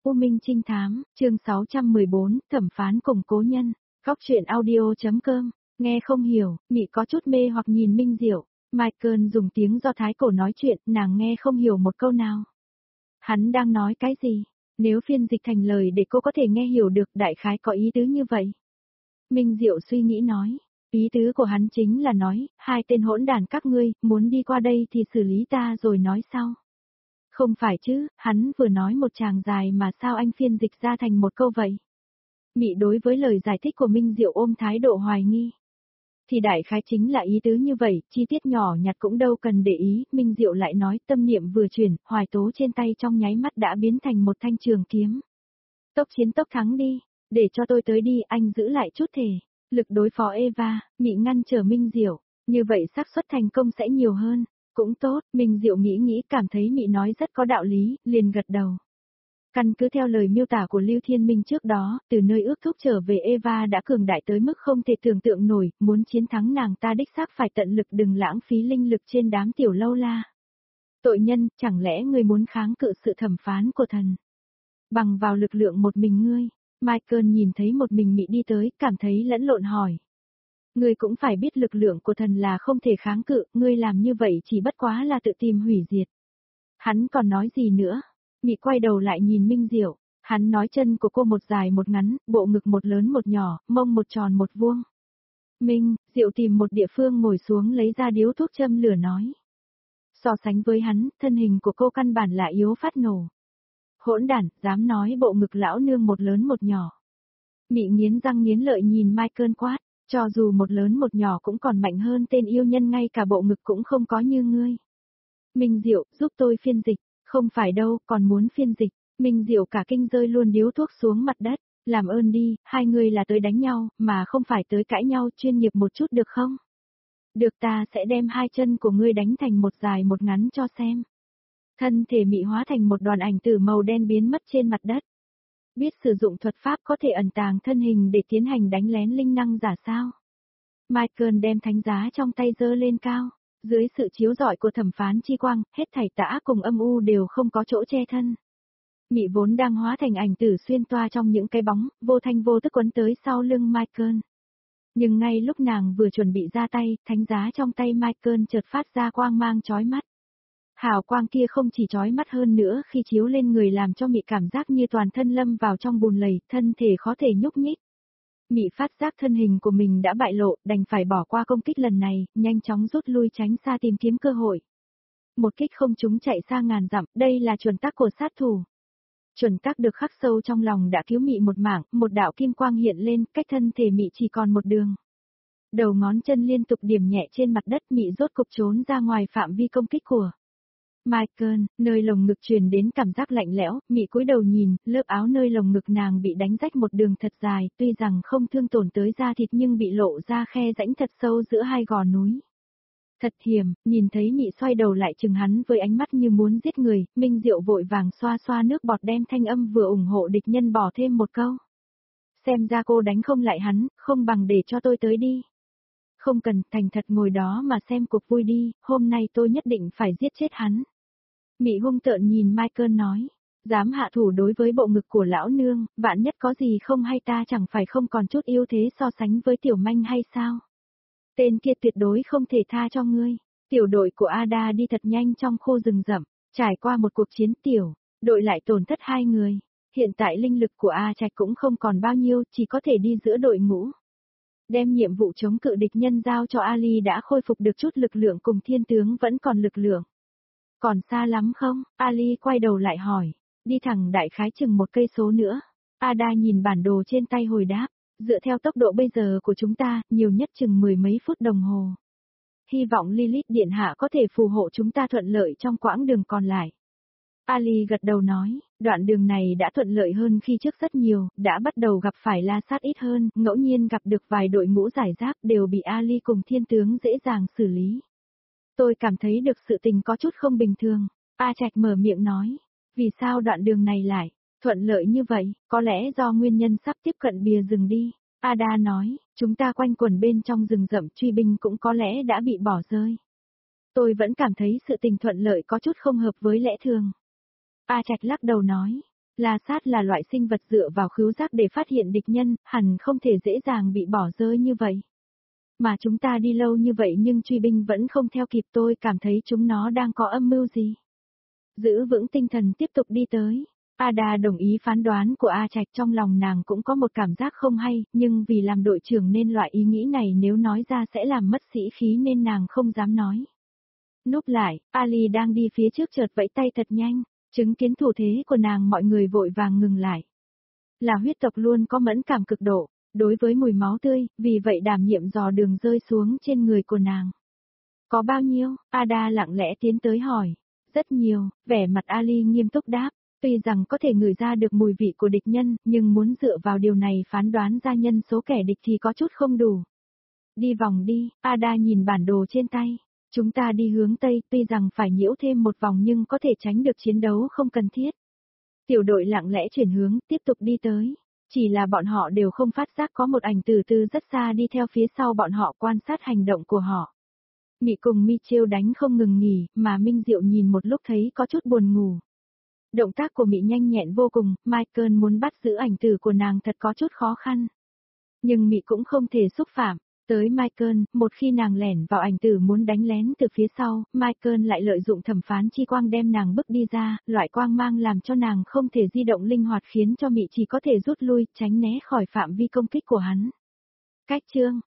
U Minh Trinh Thám, chương 614, thẩm phán cùng cố nhân, góc truyện audio.com, nghe không hiểu, Mị có chút mê hoặc nhìn Minh Diệu, Michael dùng tiếng Do Thái cổ nói chuyện, nàng nghe không hiểu một câu nào. Hắn đang nói cái gì? Nếu phiên dịch thành lời để cô có thể nghe hiểu được, đại khái có ý tứ như vậy. Minh Diệu suy nghĩ nói, ý tứ của hắn chính là nói, hai tên hỗn đàn các ngươi, muốn đi qua đây thì xử lý ta rồi nói sau. Không phải chứ, hắn vừa nói một tràng dài mà sao anh phiên dịch ra thành một câu vậy? Mị đối với lời giải thích của Minh Diệu ôm thái độ hoài nghi. Thì đại khái chính là ý tứ như vậy, chi tiết nhỏ nhặt cũng đâu cần để ý, Minh Diệu lại nói tâm niệm vừa chuyển, hoài tố trên tay trong nháy mắt đã biến thành một thanh trường kiếm. Tốc chiến tốc thắng đi, để cho tôi tới đi, anh giữ lại chút thể, lực đối phó Eva, Mị ngăn trở Minh Diệu, như vậy xác suất thành công sẽ nhiều hơn. Cũng tốt, Minh Diệu nghĩ cảm thấy Mị nói rất có đạo lý, liền gật đầu. Căn cứ theo lời miêu tả của Lưu Thiên Minh trước đó, từ nơi ước thúc trở về Eva đã cường đại tới mức không thể tưởng tượng nổi, muốn chiến thắng nàng ta đích xác phải tận lực đừng lãng phí linh lực trên đám tiểu lâu la. Tội nhân, chẳng lẽ ngươi muốn kháng cự sự thẩm phán của thần? Bằng vào lực lượng một mình ngươi, Michael nhìn thấy một mình Mị đi tới, cảm thấy lẫn lộn hỏi. Ngươi cũng phải biết lực lượng của thần là không thể kháng cự, ngươi làm như vậy chỉ bất quá là tự tìm hủy diệt. Hắn còn nói gì nữa? Mị quay đầu lại nhìn Minh Diệu, hắn nói chân của cô một dài một ngắn, bộ ngực một lớn một nhỏ, mông một tròn một vuông. Minh, Diệu tìm một địa phương ngồi xuống lấy ra điếu thuốc châm lửa nói. So sánh với hắn, thân hình của cô căn bản là yếu phát nổ. Hỗn đản, dám nói bộ ngực lão nương một lớn một nhỏ. Mị nghiến răng nghiến lợi nhìn Michael quát. Cho dù một lớn một nhỏ cũng còn mạnh hơn tên yêu nhân, ngay cả bộ ngực cũng không có như ngươi. Minh Diệu, giúp tôi phiên dịch, không phải đâu, còn muốn phiên dịch. Minh Diệu cả kinh rơi luôn điếu thuốc xuống mặt đất, làm ơn đi, hai người là tới đánh nhau, mà không phải tới cãi nhau, chuyên nghiệp một chút được không? Được, ta sẽ đem hai chân của ngươi đánh thành một dài một ngắn cho xem. Thân thể Mị hóa thành một đoàn ảnh tử màu đen biến mất trên mặt đất. Biết sử dụng thuật pháp có thể ẩn tàng thân hình để tiến hành đánh lén linh năng giả sao? Michael đem thánh giá trong tay giơ lên cao, dưới sự chiếu rọi của thẩm phán chi quang, hết thảy tà ác cùng âm u đều không có chỗ che thân. Mị vốn đang hóa thành ảnh tử xuyên toa trong những cái bóng, vô thanh vô tức quấn tới sau lưng Michael. Nhưng ngay lúc nàng vừa chuẩn bị ra tay, thánh giá trong tay Michael chợt phát ra quang mang chói mắt. Hào quang kia không chỉ chói mắt hơn nữa khi chiếu lên người làm cho Mị cảm giác như toàn thân lâm vào trong bùn lầy, thân thể khó thể nhúc nhích. Mị phát giác thân hình của mình đã bại lộ, đành phải bỏ qua công kích lần này, nhanh chóng rút lui tránh xa tìm kiếm cơ hội. Một kích không trúng chạy xa ngàn dặm, đây là chuẩn tắc của sát thủ. Chuẩn tắc được khắc sâu trong lòng đã cứu Mị một mảng, một đạo kim quang hiện lên, cách thân thể Mị chỉ còn một đường. Đầu ngón chân liên tục điểm nhẹ trên mặt đất, Mị rốt cục trốn ra ngoài phạm vi công kích của Michael. Nơi lồng ngực truyền đến cảm giác lạnh lẽo, Mị cúi đầu nhìn, lớp áo nơi lồng ngực nàng bị đánh rách một đường thật dài, tuy rằng không thương tổn tới da thịt nhưng bị lộ ra khe rãnh thật sâu giữa hai gò núi. Thật hiểm, nhìn thấy Mị xoay đầu lại chừng hắn với ánh mắt như muốn giết người, Minh Diệu vội vàng xoa xoa nước bọt đem thanh âm vừa ủng hộ địch nhân bỏ thêm một câu. Xem ra cô đánh không lại hắn, không bằng để cho tôi tới đi. Không cần, thành thật ngồi đó mà xem cuộc vui đi, hôm nay tôi nhất định phải giết chết hắn. Mị hung tợn nhìn Michael nói, dám hạ thủ đối với bộ ngực của lão nương, vạn nhất có gì không hay ta chẳng phải không còn chút ưu thế so sánh với tiểu manh hay sao? Tên kia tuyệt đối không thể tha cho ngươi. Tiểu đội của Ada đi thật nhanh trong khu rừng rậm, trải qua một cuộc chiến tiểu, đội lại tổn thất 2 người. Hiện tại linh lực của A Trạch cũng không còn bao nhiêu, chỉ có thể đi giữa đội ngũ. Đem nhiệm vụ chống cự địch nhân giao cho Ali đã khôi phục được chút lực lượng, cùng thiên tướng vẫn còn lực lượng. Còn xa lắm không? Ali quay đầu lại hỏi. Đi thẳng đại khái chừng 1 cây số nữa. Ada nhìn bản đồ trên tay hồi đáp. Dựa theo tốc độ bây giờ của chúng ta, nhiều nhất chừng 10 mấy phút đồng hồ. Hy vọng Lilith Điện Hạ có thể phù hộ chúng ta thuận lợi trong quãng đường còn lại. Ali gật đầu nói, đoạn đường này đã thuận lợi hơn khi trước rất nhiều, đã bắt đầu gặp phải la sát ít hơn, ngẫu nhiên gặp được vài đội ngũ giải rác đều bị Ali cùng thiên tướng dễ dàng xử lý. Tôi cảm thấy được sự tình có chút không bình thường. A Trạch mở miệng nói, vì sao đoạn đường này lại thuận lợi như vậy, có lẽ do nguyên nhân sắp tiếp cận bìa rừng đi. Ada nói, chúng ta quanh quẩn bên trong rừng rậm, truy binh cũng có lẽ đã bị bỏ rơi. Tôi vẫn cảm thấy sự tình thuận lợi có chút không hợp với lẽ thường. A Trạch lắc đầu nói, La sát là loại sinh vật dựa vào khứu giác để phát hiện địch nhân, hẳn không thể dễ dàng bị bỏ rơi như vậy. Mà chúng ta đi lâu như vậy nhưng truy binh vẫn không theo kịp, tôi cảm thấy chúng nó đang có âm mưu gì. Giữ vững tinh thần tiếp tục đi tới. Ada đồng ý phán đoán của A Trạch, trong lòng nàng cũng có một cảm giác không hay, nhưng vì làm đội trưởng nên loại ý nghĩ này nếu nói ra sẽ làm mất sĩ khí nên nàng không dám nói. Núp lại, Ali đang đi phía trước chợt vẫy tay thật nhanh, chứng kiến thủ thế của nàng mọi người vội vàng ngừng lại. Là huyết tộc luôn có mẫn cảm cực độ, đối với mùi máu tươi, vì vậy đảm nhiệm dò đường rơi xuống trên người của nàng. Có bao nhiêu? Ada lặng lẽ tiến tới hỏi. Rất nhiều, vẻ mặt Ali nghiêm túc đáp. Tuy rằng có thể ngửi ra được mùi vị của địch nhân, nhưng muốn dựa vào điều này phán đoán ra nhân số kẻ địch thì có chút không đủ. Đi vòng đi, Ada nhìn bản đồ trên tay. Chúng ta đi hướng Tây, tuy rằng phải nhiễu thêm một vòng nhưng có thể tránh được chiến đấu không cần thiết. Tiểu đội lặng lẽ chuyển hướng, tiếp tục đi tới. Chỉ là bọn họ đều không phát giác có một ảnh từ từ rất xa đi theo phía sau bọn họ quan sát hành động của họ. Mị cùng Michiel đánh không ngừng nghỉ, mà Minh Diệu nhìn một lúc thấy có chút buồn ngủ. Động tác của Mị nhanh nhẹn vô cùng, Michael muốn bắt giữ ảnh tử của nàng thật có chút khó khăn. Nhưng Mị cũng không thể xúc phạm. Tới Michael, một khi nàng lẻn vào ảnh tử muốn đánh lén từ phía sau, Michael lại lợi dụng thẩm phán chi quang đem nàng bức đi ra, loại quang mang làm cho nàng không thể di động linh hoạt khiến cho Mị chỉ có thể rút lui, tránh né khỏi phạm vi công kích của hắn. Cách chương